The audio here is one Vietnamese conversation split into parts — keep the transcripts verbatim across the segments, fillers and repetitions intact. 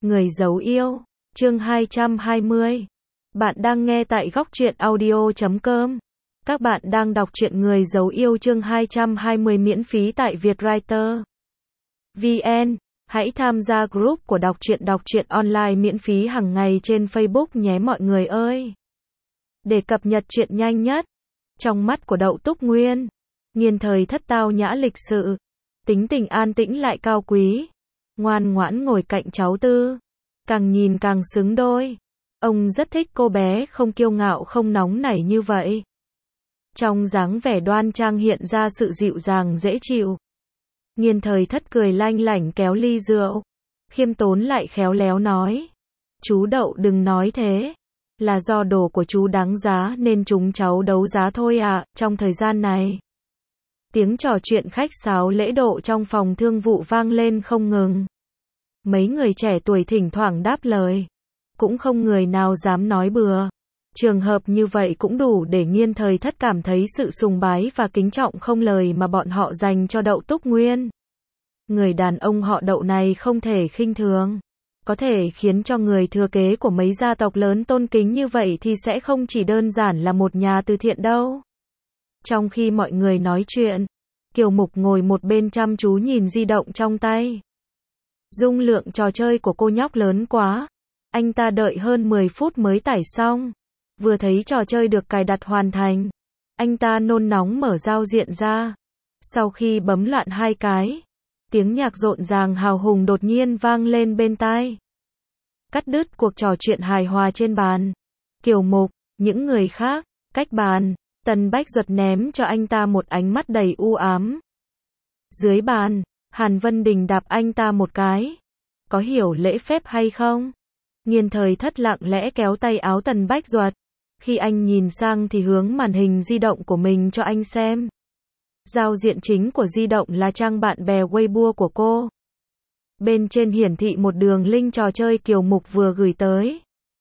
Người giấu yêu, chương hai trăm hai mươi. Bạn đang nghe tại góc truyện audio chấm com. Các bạn đang đọc truyện Người giấu yêu chương hai trăm hai mươi miễn phí tại Vietwriter vê en. Hãy tham gia group của đọc truyện đọc truyện online miễn phí hàng ngày trên Facebook nhé mọi người ơi. Để cập nhật truyện nhanh nhất. Trong mắt của Đậu Túc Nguyên, Nghiên Thời Thất tao nhã lịch sự, tính tình an tĩnh lại cao quý, ngoan ngoãn ngồi cạnh cháu Tư, càng nhìn càng xứng đôi. Ông rất thích cô bé không kiêu ngạo không nóng nảy như vậy. Trong dáng vẻ đoan trang hiện ra sự dịu dàng dễ chịu. Nghiên Thời Thất cười lanh lảnh kéo ly rượu, khiêm tốn lại khéo léo nói: "Chú Đậu đừng nói thế, là do đồ của chú đáng giá nên chúng cháu đấu giá thôi ạ." Trong thời gian này, tiếng trò chuyện khách sáo lễ độ trong phòng thương vụ vang lên không ngừng. Mấy người trẻ tuổi thỉnh thoảng đáp lời, cũng không người nào dám nói bừa. Trường hợp như vậy cũng đủ để Nghiên Thời Thất cảm thấy sự sùng bái và kính trọng không lời mà bọn họ dành cho Đậu Túc Nguyên. Người đàn ông họ Đậu này không thể khinh thường. Có thể khiến cho người thừa kế của mấy gia tộc lớn tôn kính như vậy thì sẽ không chỉ đơn giản là một nhà từ thiện đâu. Trong khi mọi người nói chuyện, Kiều Mục ngồi một bên chăm chú nhìn di động trong tay. Dung lượng trò chơi của cô nhóc lớn quá. Anh ta đợi hơn mười phút mới tải xong. Vừa thấy trò chơi được cài đặt hoàn thành, anh ta nôn nóng mở giao diện ra. Sau khi bấm loạn hai cái, tiếng nhạc rộn ràng hào hùng đột nhiên vang lên bên tai, cắt đứt cuộc trò chuyện hài hòa trên bàn. Kiều Mục, những người khác, cách bàn, Tần Bách Duật ném cho anh ta một ánh mắt đầy u ám. Dưới bàn, Hàn Vân Đình đạp anh ta một cái. Có hiểu lễ phép hay không? Nghiên Thời Thất lặng lẽ kéo tay áo Tần Bách Duật. Khi anh nhìn sang thì hướng màn hình di động của mình cho anh xem. Giao diện chính của di động là trang bạn bè Weibo của cô. Bên trên hiển thị một đường link trò chơi Kiều Mục vừa gửi tới.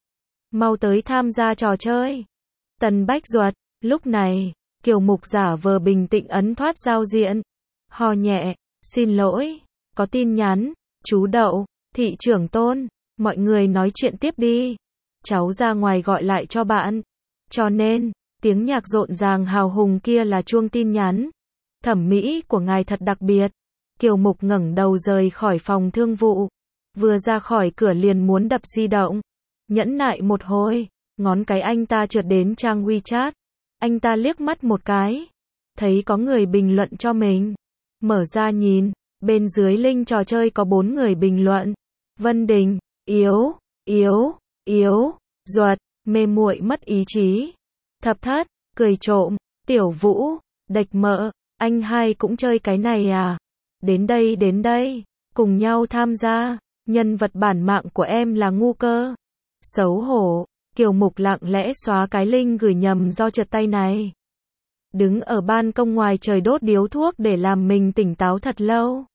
Mau tới tham gia trò chơi. Tần Bách Duật, lúc này, Kiều Mục giả vờ bình tĩnh ấn thoát giao diện. Hò nhẹ, xin lỗi, có tin nhắn, chú Đậu, thị trưởng Tôn, mọi người nói chuyện tiếp đi. Cháu ra ngoài gọi lại cho bạn. Cho nên, tiếng nhạc rộn ràng hào hùng kia là chuông tin nhắn. Thẩm mỹ của ngài thật đặc biệt. Kiều Mục ngẩng đầu rời khỏi phòng thương vụ. Vừa ra khỏi cửa liền muốn đập di động. Nhẫn nại một hồi, ngón cái anh ta trượt đến trang WeChat. Anh ta liếc mắt một cái, thấy có người bình luận cho mình. Mở ra nhìn, bên dưới link trò chơi có bốn người bình luận. Vân Đình, yếu, yếu, yếu, Duật, mê muội mất ý chí. Thập Thất, cười trộm, Tiểu Vũ, đệch mợ, anh hai cũng chơi cái này à? Đến đây đến đây, cùng nhau tham gia, nhân vật bản mạng của em là ngu cơ. Xấu hổ, Kiều Mục lặng lẽ xóa cái link gửi nhầm do trượt tay này. Đứng ở ban công ngoài trời đốt điếu thuốc để làm mình tỉnh táo thật lâu.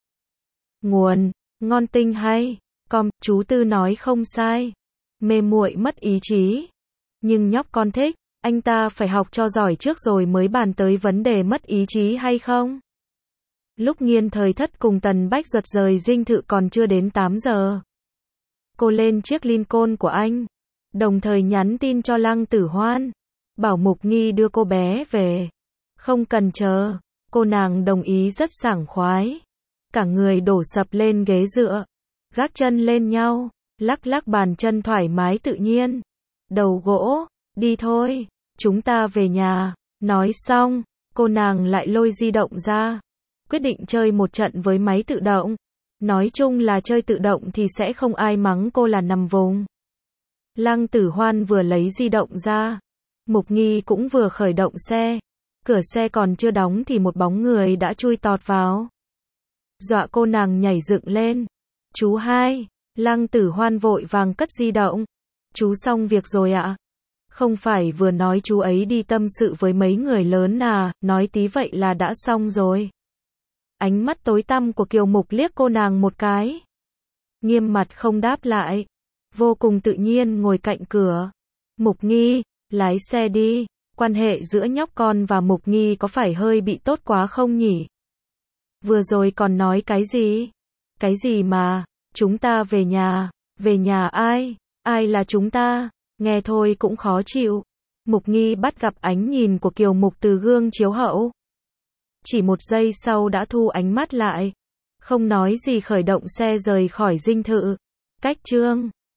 Nguồn, ngon tinh hay, com, chú Tư nói không sai. Mê muội mất ý chí. Nhưng nhóc con thích, anh ta phải học cho giỏi trước rồi mới bàn tới vấn đề mất ý chí hay không. Lúc Nghiên Thời Thất cùng Tần Bách Duật rời dinh thự còn chưa đến tám giờ. Cô lên chiếc Lincoln của anh, đồng thời nhắn tin cho Lăng Tử Hoan, bảo Mục Nghi đưa cô bé về. Không cần chờ, cô nàng đồng ý rất sảng khoái. Cả người đổ sập lên ghế dựa, gác chân lên nhau, lắc lắc bàn chân thoải mái tự nhiên. Đầu gỗ, đi thôi, chúng ta về nhà. Nói xong, cô nàng lại lôi di động ra, quyết định chơi một trận với máy tự động. Nói chung là chơi tự động thì sẽ không ai mắng cô là nằm vùng. Lăng Tử Hoan vừa lấy di động ra, Mục Nghi cũng vừa khởi động xe. Cửa xe còn chưa đóng thì một bóng người đã chui tọt vào. Dọa cô nàng nhảy dựng lên. Chú hai, Lăng Tử Hoan vội vàng cất di động. Chú xong việc rồi ạ? Không phải vừa nói chú ấy đi tâm sự với mấy người lớn à, nói tí vậy là đã xong rồi. Ánh mắt tối tăm của Kiều Mục liếc cô nàng một cái. Nghiêm mặt không đáp lại. Vô cùng tự nhiên ngồi cạnh cửa. Mục Nghi, lái xe đi. Quan hệ giữa nhóc con và Mục Nghi có phải hơi bị tốt quá không nhỉ? Vừa rồi còn nói cái gì? Cái gì mà, chúng ta về nhà. Về nhà ai? Ai là chúng ta? Nghe thôi cũng khó chịu. Mục Nghi bắt gặp ánh nhìn của Kiều Mục từ gương chiếu hậu. Chỉ một giây sau đã thu ánh mắt lại. Không nói gì khởi động xe rời khỏi dinh thự. Cách chương